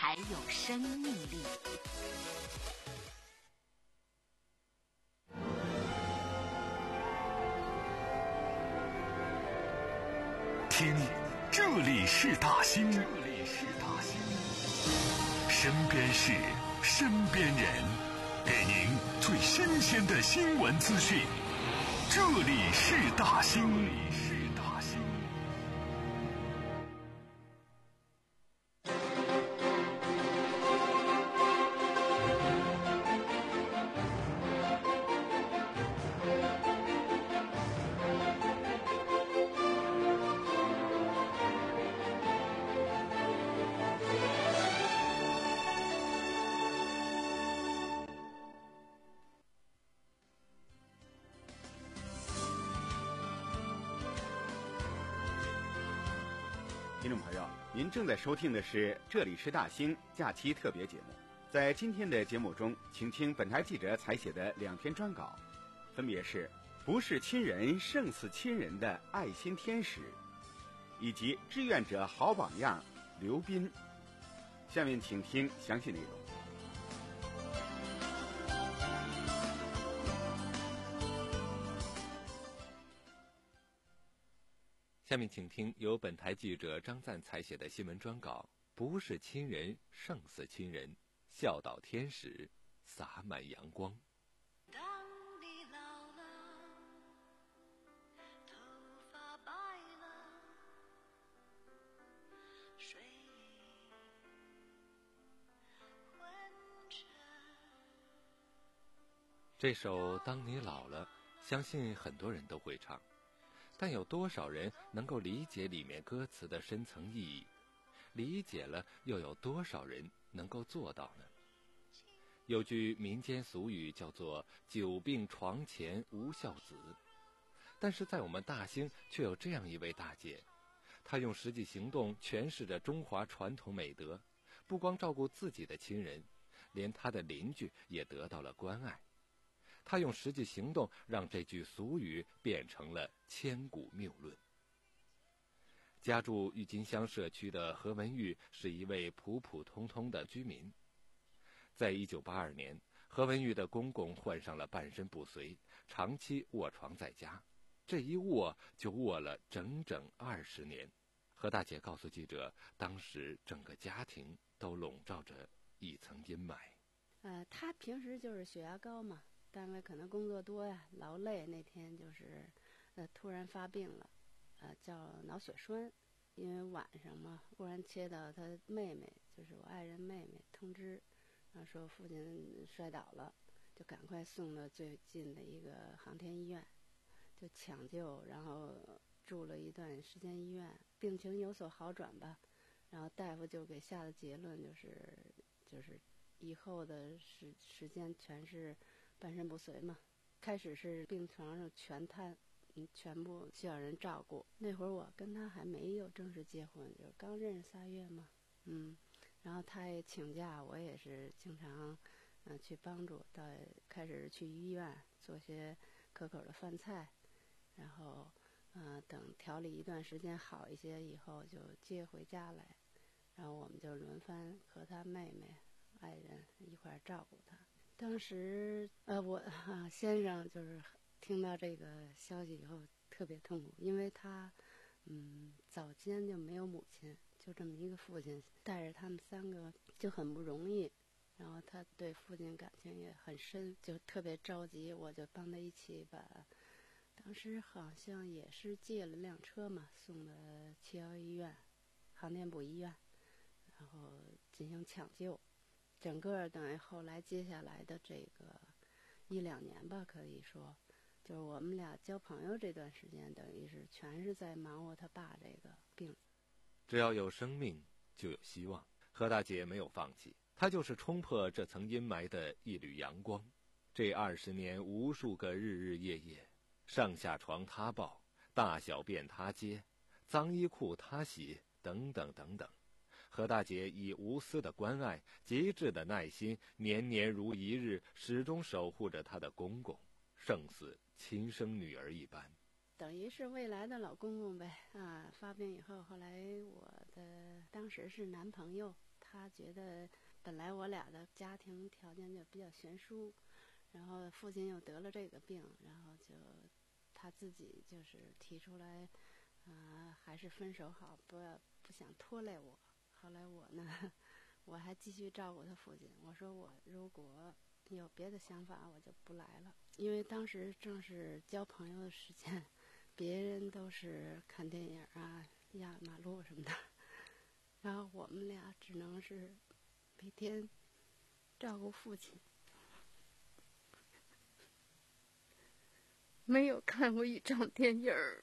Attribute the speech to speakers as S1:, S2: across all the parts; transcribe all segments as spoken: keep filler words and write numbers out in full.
S1: 才有生命力。
S2: 听，这里是大兴，这里是大兴，身边事，身边人，给您最新鲜的新闻资讯。这里是大兴，这里是大兴。
S3: 听众朋友，您正在收听的是这里是大兴假期特别节目。在今天的节目中，请听本台记者采写的两篇专稿，分别是不是亲人胜似亲人的爱心天使，以及志愿者好榜样刘斌。下面请听详细内容。
S4: 下面请听由本台记者张赞采写的新闻专稿，不是亲人胜似亲人，孝道天使洒满阳光。
S5: 当你老了，头发白了，睡意昏沉。
S4: 这首《当你老了》，相信很多人都会唱，但有多少人能够理解里面歌词的深层意义？理解了，又有多少人能够做到呢？有句民间俗语叫做“久病床前无孝子”，但是在我们大兴却有这样一位大姐，她用实际行动诠释着中华传统美德，不光照顾自己的亲人，连她的邻居也得到了关爱。他用实际行动让这句俗语变成了千古谬论。家住郁金香社区的何文玉是一位普普通通的居民。在一九八二年，何文玉的公公患上了半身不遂，长期卧床在家，这一卧就卧了整整二十年。何大姐告诉记者，当时整个家庭都笼罩着一层阴霾。
S6: 呃，他平时就是血压高嘛，单位可能工作多呀，劳累，那天就是呃突然发病了，呃叫脑血栓，因为晚上嘛，忽然接到他妹妹，就是我爱人妹妹通知，然后说父亲摔倒了，就赶快送到最近的一个航天医院，就抢救，然后住了一段时间医院，病情有所好转吧，然后大夫就给下的结论就是就是以后的时时间全是半身不遂嘛，开始是病床上全瘫，嗯，全部需要人照顾。那会儿我跟他还没有正式结婚，就是刚认识仨月嘛，嗯，然后他也请假，我也是经常，嗯、呃，去帮助。到开始去医院做些可口的饭菜，然后，嗯、呃，等调理一段时间好一些以后，就接回家来，然后我们就轮番和他妹妹、爱人一块儿照顾他。当时，呃，我啊先生就是听到这个消息以后特别痛苦，因为他，嗯，早间就没有母亲，就这么一个父亲带着他们三个就很不容易，然后他对父亲感情也很深，就特别着急，我就帮他一起把，当时好像也是借了辆车嘛，送到七幺医院、航天部医院，然后进行抢救。整个等于后来接下来的这个一两年吧，可以说，就是我们俩交朋友这段时间，等于是全是在忙活他爸这个病。
S4: 只要有生命，就有希望。何大姐没有放弃，她就是冲破这层阴霾的一缕阳光。这二十年，无数个日日夜夜，上下床她抱，大小便她接，脏衣裤她洗，等等等等。何大姐以无私的关爱、极致的耐心，年年如一日，始终守护着她的公公，胜似亲生女儿一般。
S6: 等于是未来的老公公呗啊！发病以后，后来我的当时是男朋友，他他觉得本来我俩的家庭条件就比较悬殊，然后父亲又得了这个病，然后就他自己就是提出来，呃，还是分手好，不要不想拖累我。后来我呢，我还继续照顾他父亲。我说我如果有别的想法，我就不来了，因为当时正是交朋友的时间，别人都是看电影啊、压马路什么的，然后我们俩只能是每天照顾父亲。没有看过一场电影儿，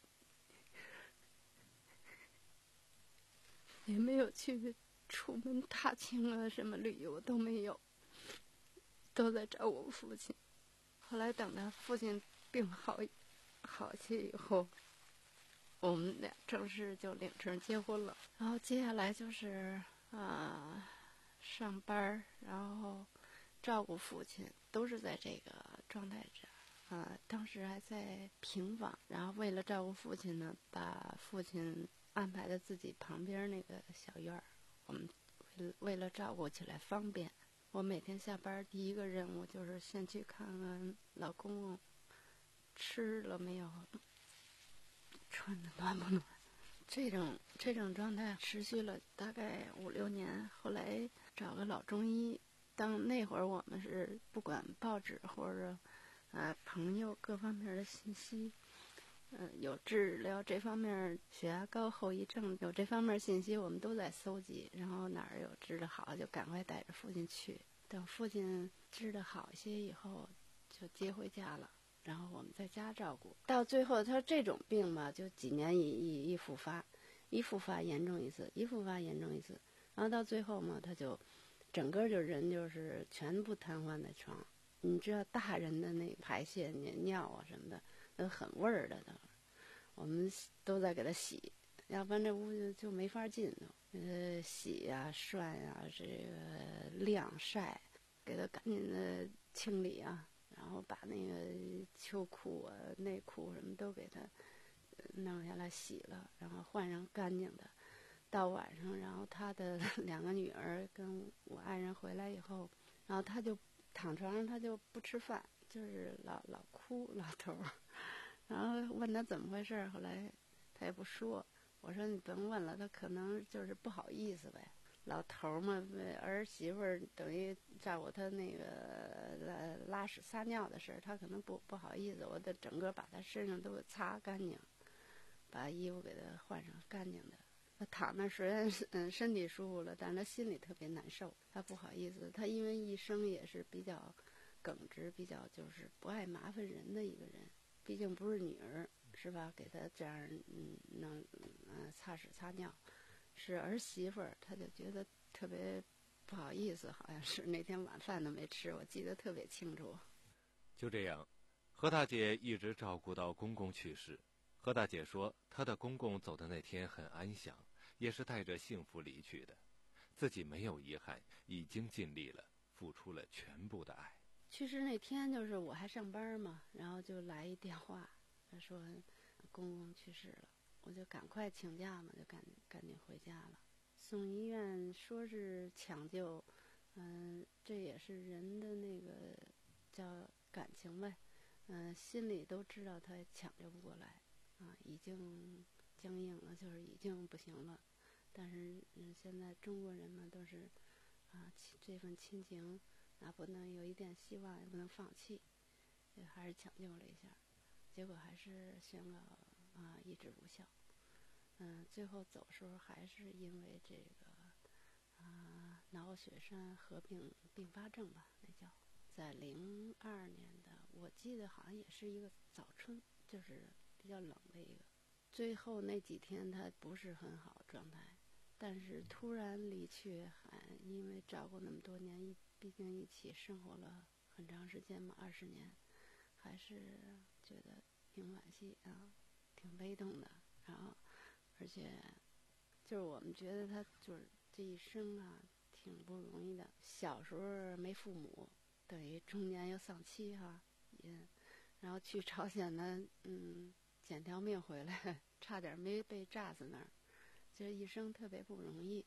S6: 也没有去出门踏青啊，什么旅游都没有，都在找我父亲。后来等他父亲病好好些以后，我们俩正式就领证结婚了。然后接下来就是啊、呃、上班，然后照顾父亲，都是在这个状态下。啊、呃，当时还在平房，然后为了照顾父亲呢，把父亲安排在自己旁边那个小院儿。我们为了为了照顾起来方便，我每天下班第一个任务就是先去看看老公公吃了没有，穿的暖不暖。这种这种状态持续了大概五六年，后来找个老中医。当那会儿我们是不管报纸或者啊、呃、朋友各方面的信息，嗯、呃，有治疗这方面血压高后遗症有这方面信息，我们都在搜集，然后哪儿有治得好就赶快带着父亲去。等父亲治得好些以后，就接回家了。然后我们在家照顾，到最后他这种病嘛，就几年一一一复发，一复发严重一次，一复发严重一次，然后到最后嘛，他就整个就人就是全部瘫痪在床。你知道大人的那排泄、尿啊什么的，都很味儿的，都我们都在给他洗，要不然这屋就就没法进都。呃，洗呀、涮呀，这个晾晒，给他赶紧的清理啊。然后把那个秋裤啊、内裤什么都给他弄下来洗了，然后换上干净的。到晚上，然后他的两个女儿跟我爱人回来以后，然后他就躺床上，他就不吃饭，就是老老哭，老头儿。然后问他怎么回事，后来他也不说。我说你甭问了，他可能就是不好意思呗。老头嘛，儿媳妇儿等于照顾他那个拉屎撒尿的事儿，他可能不不好意思，我得整个把他身上都给擦干净，把衣服给他换上干净的。他躺那虽然嗯身体舒服了，但是他心里特别难受，他不好意思。他因为一生也是比较耿直，比较就是不爱麻烦人的一个人，毕竟不是女儿是吧？给他这样嗯弄嗯擦屎擦尿。是儿媳妇儿，她就觉得特别不好意思，好像是那天晚饭都没吃，我记得特别清楚。
S4: 就这样，何大姐一直照顾到公公去世。何大姐说，她的公公走的那天很安详，也是带着幸福离去的，自己没有遗憾，已经尽力了，付出了全部的爱。
S6: 去世那天就是我还上班嘛，然后就来一电话，他说公公去世了。我就赶快请假嘛，就赶赶紧回家了。送医院说是抢救，嗯、呃，这也是人的那个叫感情呗，嗯、呃，心里都知道他抢救不过来，啊，已经僵硬了，就是已经不行了。但是嗯，现在中国人嘛都是啊，这份亲情哪不能有一点希望，也不能放弃，还是抢救了一下，结果还是宣告。啊，医治无效。嗯，最后走时候还是因为这个啊脑血栓合并并发症吧，那叫在零二年的，我记得好像也是一个早春，就是比较冷的一个。最后那几天他不是很好状态，但是突然离去，还因为照顾那么多年，毕竟一起生活了很长时间嘛，二十年，还是觉得挺惋惜啊。挺悲动的，然后，而且，就是我们觉得他就是这一生啊，挺不容易的。小时候没父母，等于中年又丧妻哈、啊，也，然后去朝鲜呢，嗯，捡条命回来，差点没被炸死那儿，就是一生特别不容易。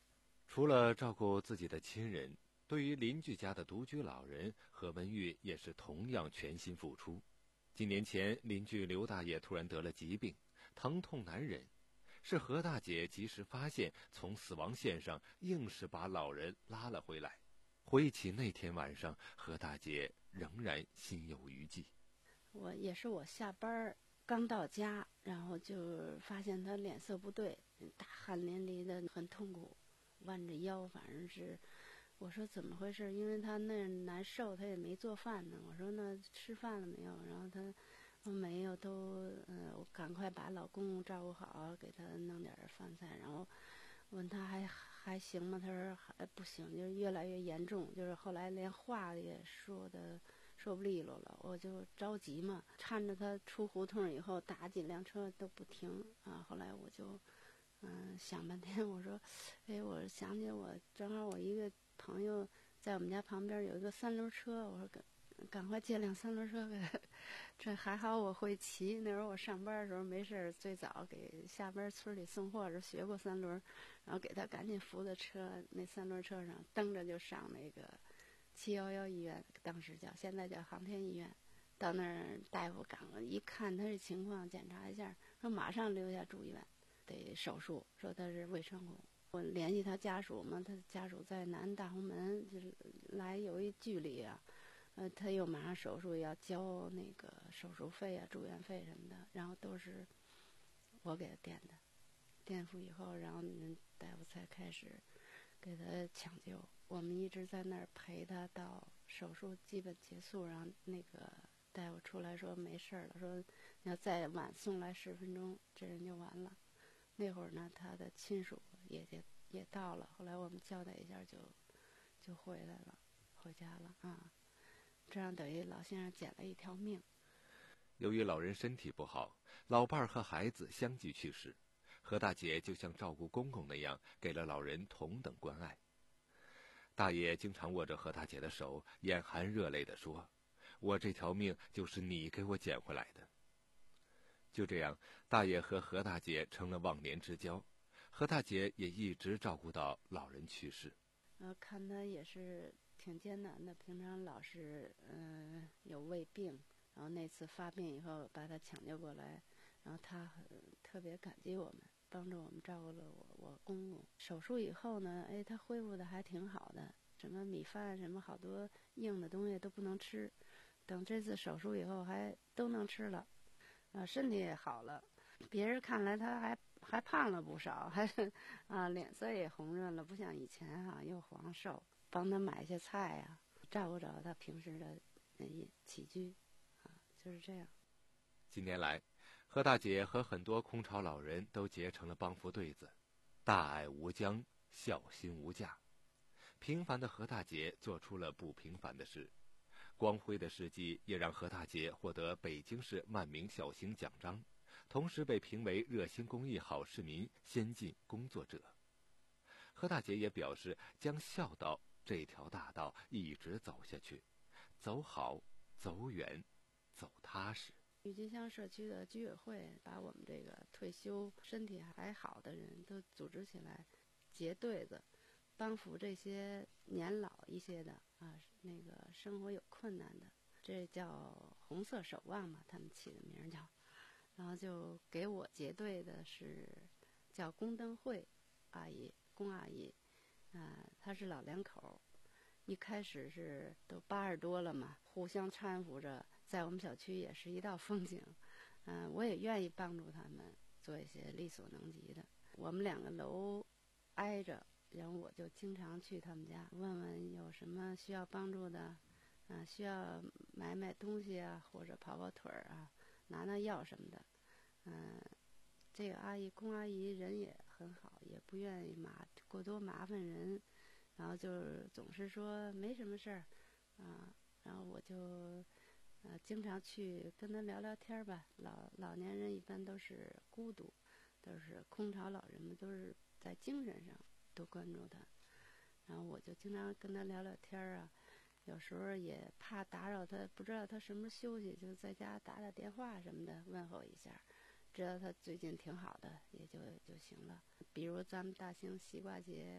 S4: 除了照顾自己的亲人，对于邻居家的独居老人，何文玉也是同样全心付出。几年前，邻居刘大爷突然得了疾病，疼痛难忍，是何大姐及时发现，从死亡线上硬是把老人拉了回来。回忆起那天晚上，何大姐仍然心有余悸。
S6: 我也是我下班刚到家，然后就发现他脸色不对，大汗淋漓的，很痛苦，弯着腰，反正是，我说怎么回事？因为他那难受，他也没做饭呢。我说那吃饭了没有？然后他说没有，都呃，我赶快把老公公照顾好，给他弄点饭菜，然后问他还还行吗？他说还不行，就是越来越严重，就是后来连话也说的说不利落了，我就着急嘛，搀着他出胡同以后，打几辆车都不停啊。后来我就嗯想半天，我说，哎，我想起我正好我一个朋友在我们家旁边有一个三轮车，我说赶赶快借辆三轮车给他，这还好我会骑。那时候我上班的时候没事儿，最早给下班村里送货时学过三轮，然后给他赶紧扶在车那三轮车上，蹬着就上那个七幺幺医院，当时叫，现在叫航天医院。到那儿大夫赶了一看他这情况，检查一下，说马上留下住院，得手术，说他是胃穿孔。我联系他家属嘛，他家属在南大红门，就是来有一距离啊。呃，他又马上手术要交那个手术费啊、住院费什么的，然后都是我给他垫的。垫付以后，然后大夫才开始给他抢救。我们一直在那儿陪他到手术基本结束，然后那个大夫出来说没事了，说要再晚送来十分钟，这人就完了。那会儿呢，他的亲属也也也到了，后来我们交代一下就就回来了，回家了啊。这样等于老先生捡了一条命。
S4: 由于老人身体不好，老伴儿和孩子相继去世，何大姐就像照顾公公那样，给了老人同等关爱。大爷经常握着何大姐的手，眼含热泪地说：“我这条命就是你给我捡回来的。”就这样，大爷和何大姐成了忘年之交，何大姐也一直照顾到老人去世。
S6: 呃，看他也是挺艰难的，平常老是嗯、呃、有胃病，然后那次发病以后把他抢救过来，然后他很特别感激我们，帮助我们照顾了我我公公。手术以后呢，哎，他恢复的还挺好的，什么米饭什么好多硬的东西都不能吃，等这次手术以后还都能吃了，啊，身体也好了。别人看来他还还胖了不少，还啊脸色也红润了，不像以前哈、啊、又黄瘦。帮他买些菜呀、啊，照顾着他平时的那起居，啊，就是这样。
S4: 近年来，何大姐和很多空巢老人都结成了帮扶对子，大爱无疆，孝心无价。平凡的何大姐做出了不平凡的事，光辉的事迹也让何大姐获得北京市万名孝行奖章，同时被评为热心公益好市民、先进工作者。何大姐也表示，将孝道这条大道一直走下去，走好，走远，走踏实。
S6: 郁金香社区的居委会把我们这个退休身体还好的人都组织起来，结对子，帮扶这些年老一些的啊，那个生活有困难的，这叫红色守望嘛，他们起的名叫。然后就给我结对的是叫龚灯慧阿姨，龚阿姨，啊、呃，她是老两口，一开始是都八十多了嘛，互相搀扶着，在我们小区也是一道风景。嗯、呃，我也愿意帮助他们做一些力所能及的。我们两个楼挨着，然后我就经常去他们家问问有什么需要帮助的，啊、呃，需要买买东西啊，或者跑跑腿儿啊，拿拿药什么的。嗯、呃，这个阿姨龚阿姨人也很好，也不愿意麻过多麻烦人，然后就是总是说没什么事儿，啊，然后我就呃经常去跟她聊聊天吧。老老年人一般都是孤独，都是空巢老人们，都是在精神上多关注他，然后我就经常跟他聊聊天啊。有时候也怕打扰他，不知道他什么时候休息，就在家打打电话什么的问候一下，知道他最近挺好的也就就行了。比如咱们大兴西瓜节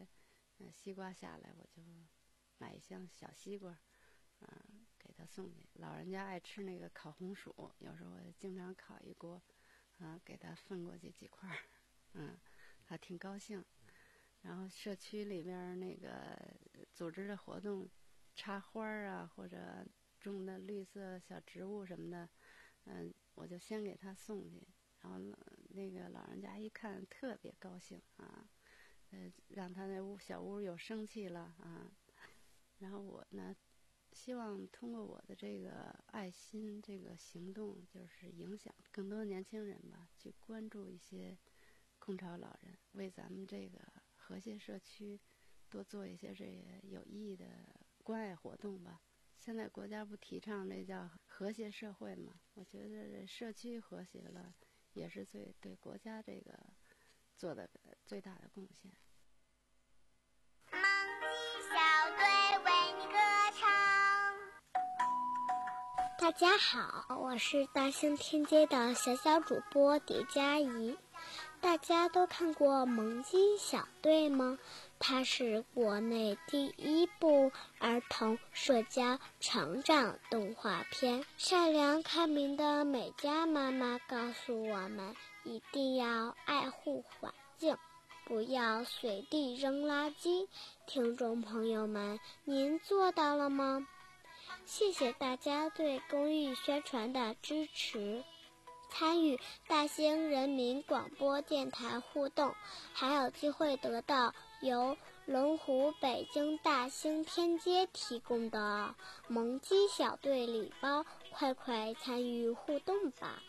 S6: 呃，西瓜下来我就买一箱小西瓜，嗯、呃，给他送去。老人家爱吃那个烤红薯，有时候我经常烤一锅，啊、呃，给他分过去几块儿，嗯，他挺高兴。然后社区里边那个组织的活动，插花啊或者种的绿色小植物什么的，嗯、呃，我就先给他送去。然后那个老人家一看特别高兴啊，呃，让他那屋小屋有生气了啊。然后我呢，希望通过我的这个爱心这个行动，就是影响更多年轻人吧，去关注一些空巢老人，为咱们这个和谐社区多做一些这个有意义的关爱活动吧。现在国家不提倡这叫和谐社会嘛？我觉得社区和谐了，也是最对国家这个做的最大的贡献。
S1: 梦鸡小队为你歌唱。大家好，我是大兴天街的小小主播蝶佳怡。大家都看过《萌鸡小队》吗？它是国内第一部儿童社交成长动画片。善良开明的美嘉妈妈告诉我们，一定要爱护环境，不要随地扔垃圾。听众朋友们，您做到了吗？谢谢大家对公益宣传的支持。参与大兴人民广播电台互动，还有机会得到由龙湖北京大兴天街提供的萌鸡小队礼包，快快参与互动吧。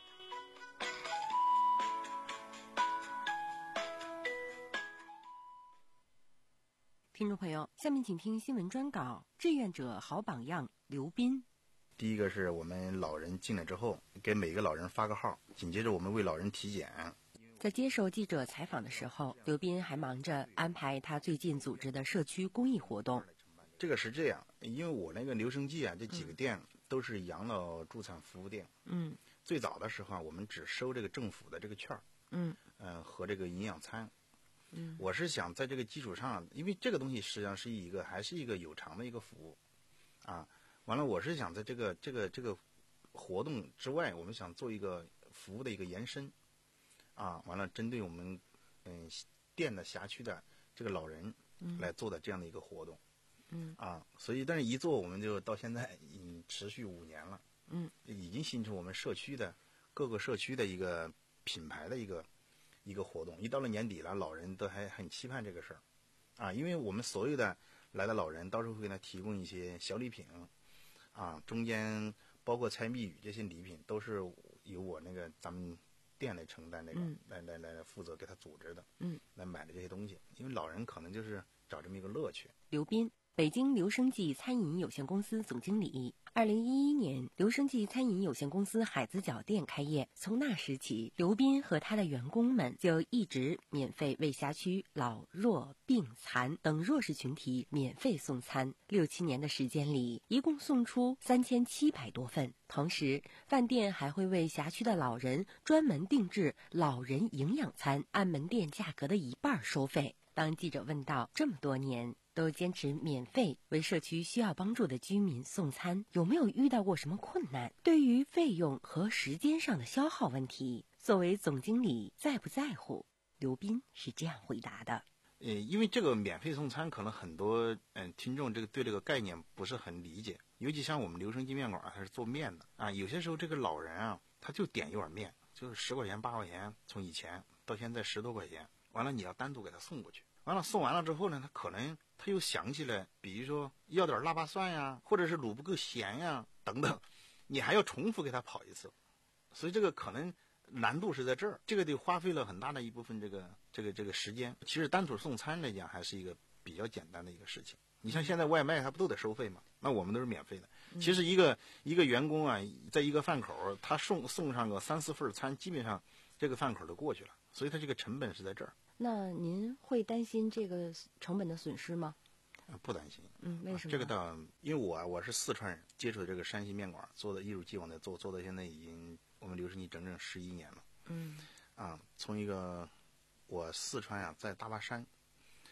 S7: 听众朋友，下面请听新闻专稿，志愿者好榜样刘斌。
S8: 第一个是我们老人进来之后，给每个老人发个号，紧接着我们为老人体检。
S7: 在接受记者采访的时候，刘斌还忙着安排他最近组织的社区公益活动。
S8: 这个是这样，因为我那个留声记啊，这几个店都是养老助产服务店。
S7: 嗯，
S8: 最早的时候啊，我们只收这个政府的这个券儿，
S7: 嗯，
S8: 呃，和这个营养餐。
S7: 嗯，
S8: 我是想在这个基础上，因为这个东西实际上是一个还是一个有偿的一个服务，啊。完了，我是想在这个这个这个活动之外，我们想做一个服务的一个延伸，啊，完了，针对我们嗯店的辖区的这个老人来做的这样的一个活动，
S7: 嗯，
S8: 啊，所以但是一做我们就到现在已经持续五年了，
S7: 嗯，
S8: 已经形成我们社区的各个社区的一个品牌的一个一个活动。一到了年底了，老人都还很期盼这个事儿，啊，因为我们所有的来的老人到时候会给他提供一些小礼品。啊，中间包括猜谜语这些礼品都是由我那个咱们店来承担，那个、嗯、来来来负责给他组织的，
S7: 嗯，
S8: 来买的这些东西，因为老人可能就是找这么一个乐趣。
S7: 刘斌，北京留声记餐饮有限公司总经理。二零一一年，留声记餐饮有限公司海子角店开业，从那时起，刘斌和他的员工们就一直免费为辖区老弱病残等弱势群体免费送餐。六七年的时间里，一共送出三千七百多份。同时，饭店还会为辖区的老人专门定制老人营养餐，按门店价格的一半收费。当记者问到这么多年都坚持免费为社区需要帮助的居民送餐，有没有遇到过什么困难？对于费用和时间上的消耗问题，作为总经理在不在乎？刘斌是这样回答的。
S8: 呃，因为这个免费送餐，可能很多嗯、呃、听众这个对这个概念不是很理解，尤其像我们留声记面馆，它是做面的啊，有些时候这个老人啊，他就点一碗面，就是十块钱八块钱，从以前到现在十多块钱，完了你要单独给他送过去。完了送完了之后呢，他可能他又想起来，比如说要点腊八蒜呀，或者是卤不够咸呀等等，你还要重复给他跑一次，所以这个可能难度是在这儿，这个得花费了很大的一部分这个这个这个时间。其实单独送餐来讲，还是一个比较简单的一个事情。你像现在外卖，它不都得收费吗？那我们都是免费的。其实一个一个员工啊，在一个饭口，他送送上个三四份餐，基本上这个饭口就过去了，所以他这个成本是在这儿。
S7: 那您会担心这个成本的损失吗？
S8: 啊，不担心。
S7: 嗯，为什么？
S8: 这个倒，因为我我是四川人，接触的这个山西面馆，做的一如既往的做，做到现在已经我们留声记整整十一年了。
S7: 嗯，
S8: 啊，从一个我四川啊，在大巴山，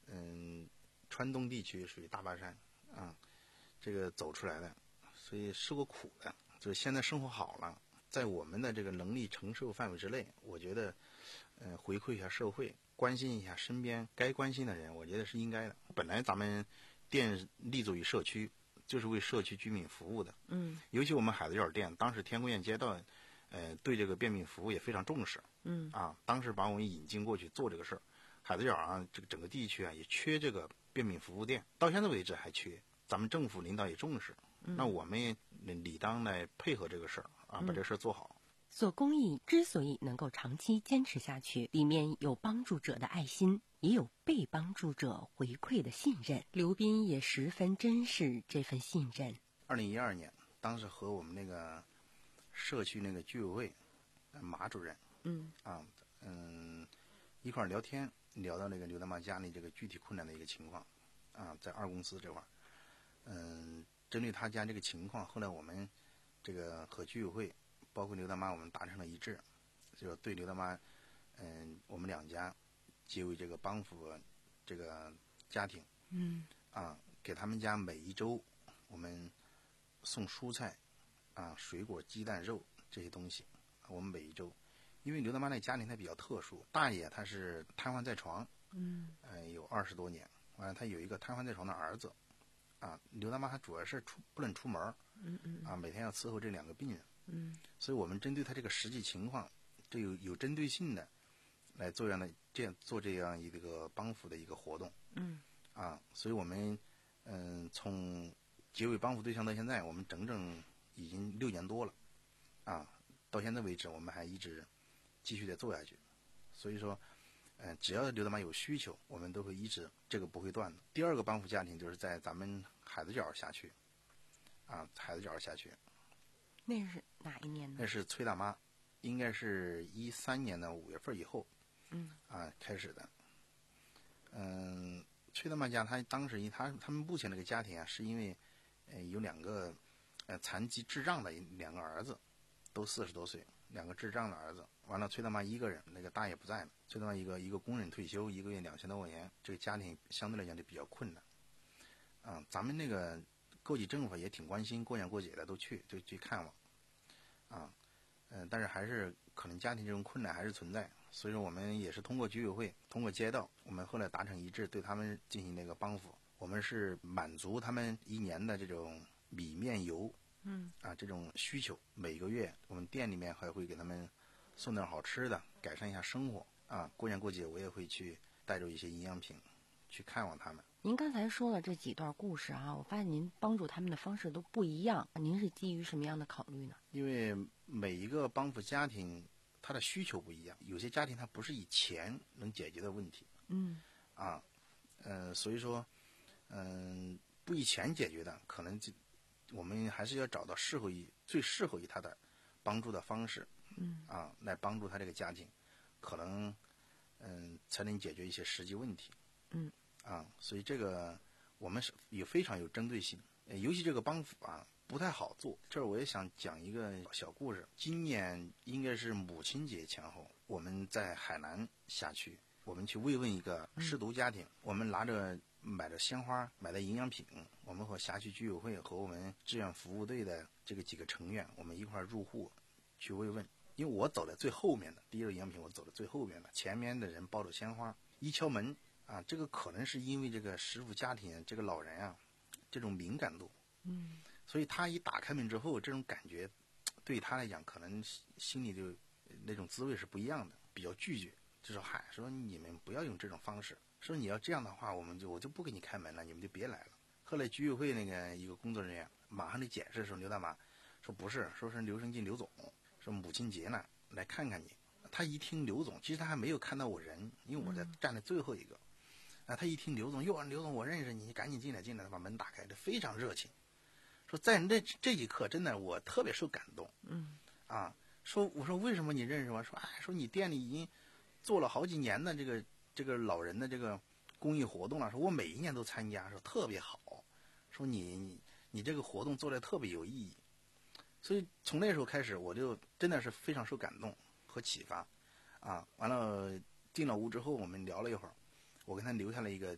S8: 嗯，川东地区属于大巴山啊，这个走出来的，所以受过苦的，就是现在生活好了，在我们的这个能力承受范围之内，我觉得，呃，回馈一下社会，关心一下身边该关心的人，我觉得是应该的。本来咱们店立足于社区，就是为社区居民服务的。
S7: 嗯，
S8: 尤其我们海子角店，当时天宫苑街道，呃，对这个便民服务也非常重视。
S7: 嗯，
S8: 啊，当时把我们引进过去做这个事儿。海子角啊，这个整个地区啊，也缺这个便民服务店，到现在为止还缺。咱们政府领导也重视，
S7: 嗯、
S8: 那我们也理当来配合这个事儿啊，把这个事儿做好。
S7: 做公益之所以能够长期坚持下去，里面有帮助者的爱心，也有被帮助者回馈的信任。刘斌也十分珍视这份信任。
S8: 二零一二年，当时和我们那个社区那个居委会马主任，
S7: 嗯
S8: 啊嗯一块儿聊天，聊到那个刘大妈家里这个具体困难的一个情况，啊，在二公司这块儿，嗯，针对他家这个情况，后来我们这个和居委会。包括刘大妈，我们达成了一致，就是对刘大妈，嗯，我们两家结为这个帮扶这个家庭，
S7: 嗯，
S8: 啊，给他们家每一周我们送蔬菜，啊，水果、鸡蛋、肉这些东西，我们每一周，因为刘大妈那家庭她比较特殊，大爷他是瘫痪在床，
S7: 嗯，
S8: 呃，有二十多年，完了他有一个瘫痪在床的儿子，啊，刘大妈她主要是出不能出门，
S7: 嗯嗯，
S8: 啊，每天要伺候这两个病人。
S7: 嗯，
S8: 所以我们针对他这个实际情况，就有有针对性的来做这样的这样做这样一个帮扶的一个活动。
S7: 嗯，
S8: 啊，所以我们嗯从结为帮扶对象到现在，我们整整已经六年多了，啊，到现在为止我们还一直继续的做下去。所以说，嗯，只要刘大妈有需求，我们都会一直这个不会断的。第二个帮扶家庭就是在咱们海子角辖区，啊，海子角辖区。
S7: 那是哪一年呢？
S8: 那是崔大妈，应该是一三年的五月份以后，
S7: 嗯，
S8: 啊开始的。嗯，崔大妈家她当时他他们目前这个家庭啊，是因为，呃有两个，呃残疾智障的两个儿子，都四十多岁，两个智障的儿子。完了，崔大妈一个人，那个大爷不在了。崔大妈一个一个工人退休，一个月两千多块钱，这个家庭相对来讲就比较困难。啊，咱们那个各级政府也挺关心，过年过节的都去就去看望。啊，嗯、呃，但是还是可能家庭这种困难还是存在，所以说我们也是通过居委会，通过街道，我们后来达成一致，对他们进行那个帮扶。我们是满足他们一年的这种米面油，
S7: 嗯，
S8: 啊这种需求，每个月我们店里面还会给他们送点好吃的，改善一下生活。啊，过年过节我也会去带着一些营养品去看望他们。
S7: 您刚才说了这几段故事啊，我发现您帮助他们的方式都不一样，您是基于什么样的考虑呢？
S8: 因为每一个帮扶家庭，他的需求不一样，有些家庭他不是以钱能解决的问题，
S7: 嗯，
S8: 啊，呃，所以说，嗯、呃，不以钱解决的，可能就我们还是要找到适合于最适合于他的帮助的方式，
S7: 嗯，
S8: 啊，来帮助他这个家庭，可能，嗯、呃，才能解决一些实际问题，
S7: 嗯。
S8: 啊，所以这个我们是也非常有针对性，尤其这个帮扶啊不太好做。这儿我也想讲一个小故事。今年应该是母亲节前后，我们在海南辖区，我们去慰问一个失独家庭，嗯、我们拿着买的鲜花，买的营养品，我们和辖区居委会和我们志愿服务队的这个几个成员，我们一块入户去慰问。因为我走在最后面的，第一个营养品我走在最后面的，前面的人抱着鲜花，一敲门。啊，这个可能是因为这个失独家庭这个老人啊，这种敏感度，
S7: 嗯，
S8: 所以他一打开门之后，这种感觉对他来讲，可能心里就那种滋味是不一样的，比较拒绝，就说嗨，说你们不要用这种方式，说你要这样的话，我们就我就不给你开门了，你们就别来了。后来居委会那个一个工作人员马上就解释说，刘大妈说不是，说是刘生进刘总，说母亲节呢来看看你。他一听刘总，其实他还没有看到我人，因为我在站在最后一个。啊，他一听刘总，哟，刘总我认识你，你赶紧进来，进来，把门打开，这非常热情。说在那这一刻，真的我特别受感动。
S7: 嗯，
S8: 啊，说我说为什么你认识我？说哎，说你店里已经做了好几年的这个这个老人的这个公益活动了，说我每一年都参加，说特别好，说你你你这个活动做的特别有意义。所以从那时候开始，我就真的是非常受感动和启发。啊，完了进了屋之后，我们聊了一会儿。我跟他留下了一个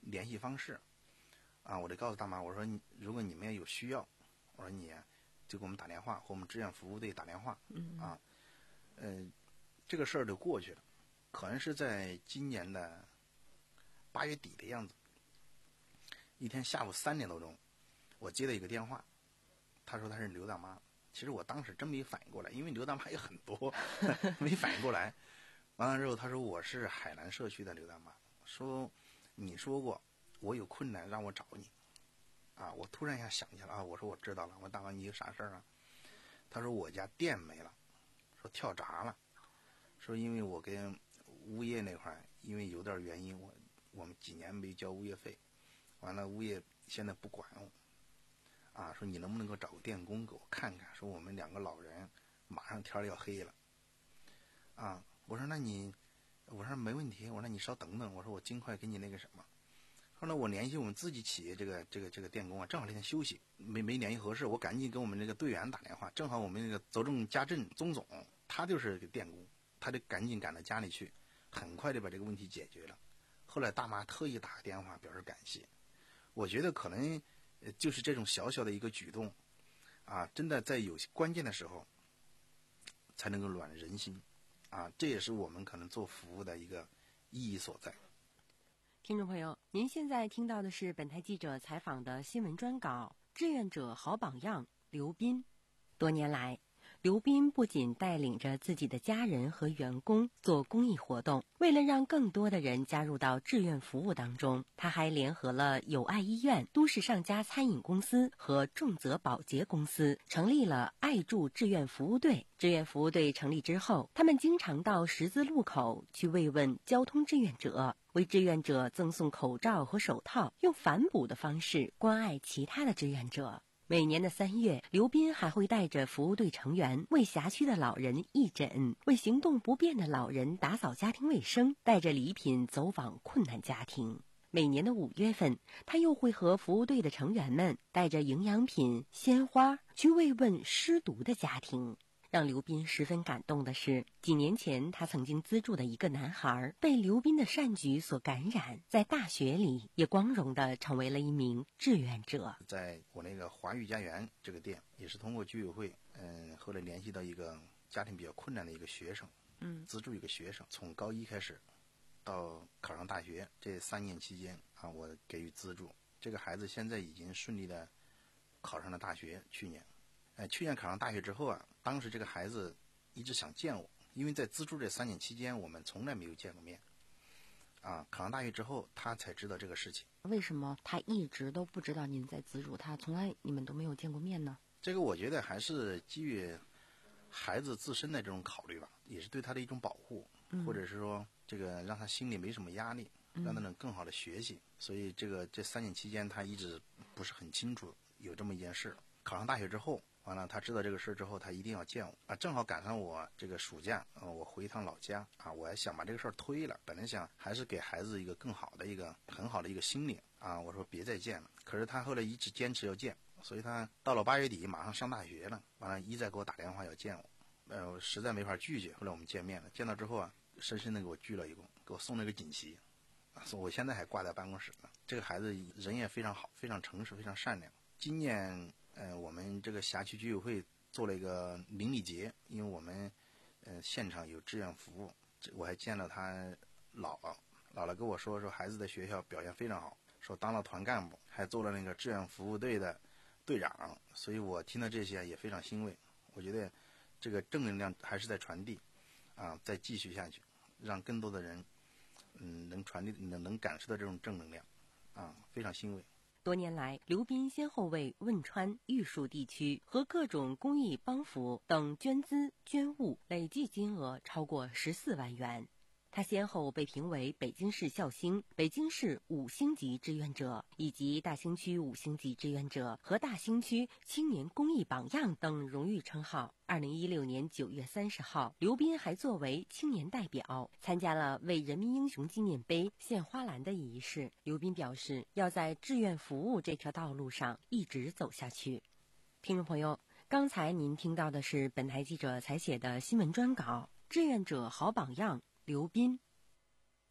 S8: 联系方式，啊，我就告诉大妈，我说你如果你们有需要，我说你就给我们打电话，或我们志愿服务队打电话，
S7: 嗯
S8: 啊，呃，这个事儿就过去了，可能是在今年的八月底的样子，一天下午三点多钟，我接了一个电话，他说他是刘大妈，其实我当时真没反应过来，因为刘大妈有很多，没反应过来。完了之后，他说我是海南社区的刘大妈，说你说过我有困难让我找你，啊，我突然一下想起来啊，我说我知道了，我说大妈你有啥事儿啊？他说我家店没了，说跳闸了，说因为我跟物业那块儿因为有点原因，我我们几年没交物业费，完了物业现在不管我，啊，说你能不能够找个电工给我看看，说我们两个老人马上天要黑了，啊，我说那你，我说没问题，我说那你稍等等，我说我尽快给你那个什么。后来我联系我们自己企业这个这个这个电工啊，正好那天休息，没没联系合适，我赶紧给我们那个队员打电话，正好我们那个邹正家政宗总，他就是个电工，他就赶紧赶到家里去，很快就把这个问题解决了。后来大妈特意打个电话表示感谢，我觉得可能呃就是这种小小的一个举动，啊，真的在有关键的时候才能够暖人心，啊，这也是我们可能做服务的一个意义所在。
S7: 听众朋友，您现在听到的是本台记者采访的新闻专稿《志愿者好榜样》刘斌。多年来，刘斌不仅带领着自己的家人和员工做公益活动，为了让更多的人加入到志愿服务当中，他还联合了友爱医院、都市上家餐饮公司和重泽保洁公司，成立了爱助志愿服务队。志愿服务队成立之后，他们经常到十字路口去慰问交通志愿者，为志愿者赠送口罩和手套，用反哺的方式关爱其他的志愿者。每年的三月，刘斌还会带着服务队成员为辖区的老人义诊，为行动不便的老人打扫家庭卫生，带着礼品走访困难家庭。每年的五月份，他又会和服务队的成员们带着营养品、鲜花去慰问失独的家庭。让刘斌十分感动的是，几年前他曾经资助的一个男孩被刘斌的善举所感染，在大学里也光荣地成为了一名志愿者。
S8: 在我那个华裕家园这个店，也是通过居委会，嗯，后来联系到一个家庭比较困难的一个学生，
S7: 嗯，
S8: 资助一个学生，从高一开始到考上大学这三年期间啊，我给予资助。这个孩子现在已经顺利的考上了大学，去年。呃，去年考上大学之后啊，当时这个孩子一直想见我，因为在资助这三年期间，我们从来没有见过面。啊，考上大学之后，他才知道这个事情。
S7: 为什么他一直都不知道您在资助他，从来你们都没有见过面呢？
S8: 这个我觉得还是基于孩子自身的这种考虑吧，也是对他的一种保护，
S7: 嗯、
S8: 或者是说这个让他心里没什么压力，让他能更好的学习。嗯、所以这个这三年期间，他一直不是很清楚有这么一件事。考上大学之后。完了，他知道这个事之后，他一定要见我啊！正好赶上我这个暑假，呃，我回一趟老家啊，我还想把这个事儿推了。本来想还是给孩子一个更好的一个很好的一个心灵啊，我说别再见了。可是他后来一直坚持要见，所以他到了八月底马上上大学了，完了一再给我打电话要见我，呃，我实在没法拒绝。后来我们见面了，见到之后啊，深深的给我鞠了一躬，给我送了个锦旗，啊，我现在还挂在办公室呢。这个孩子人也非常好，非常诚实，非常善良。今年。呃，我们这个辖区居委会做了一个邻里节，因为我们呃现场有志愿服务，我还见了他姥姥，姥姥跟我说说孩子在学校表现非常好，说当了团干部，还做了那个志愿服务队的队长，所以我听到这些也非常欣慰。我觉得这个正能量还是在传递，啊，再继续下去，让更多的人嗯能传递能能感受到这种正能量，啊，非常欣慰。
S7: 多年来，刘斌先后为汶川、玉树地区和各种公益帮扶等捐资捐物，累计金额超过十四万元。他先后被评为北京市孝星、北京市五星级志愿者，以及大兴区五星级志愿者和大兴区青年公益榜样等荣誉称号。二零一六年九月三十号，刘斌还作为青年代表参加了为人民英雄纪念碑献花篮的仪式。刘斌表示，要在志愿服务这条道路上一直走下去。听众朋友，刚才您听到的是本台记者采写的新闻专稿《志愿者好榜样》刘斌。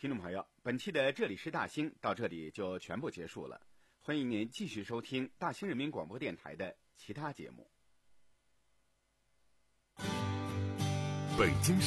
S3: 听众朋友，本期的这里是大兴到这里就全部结束了，欢迎您继续收听大兴人民广播电台的其他节目。
S2: 北京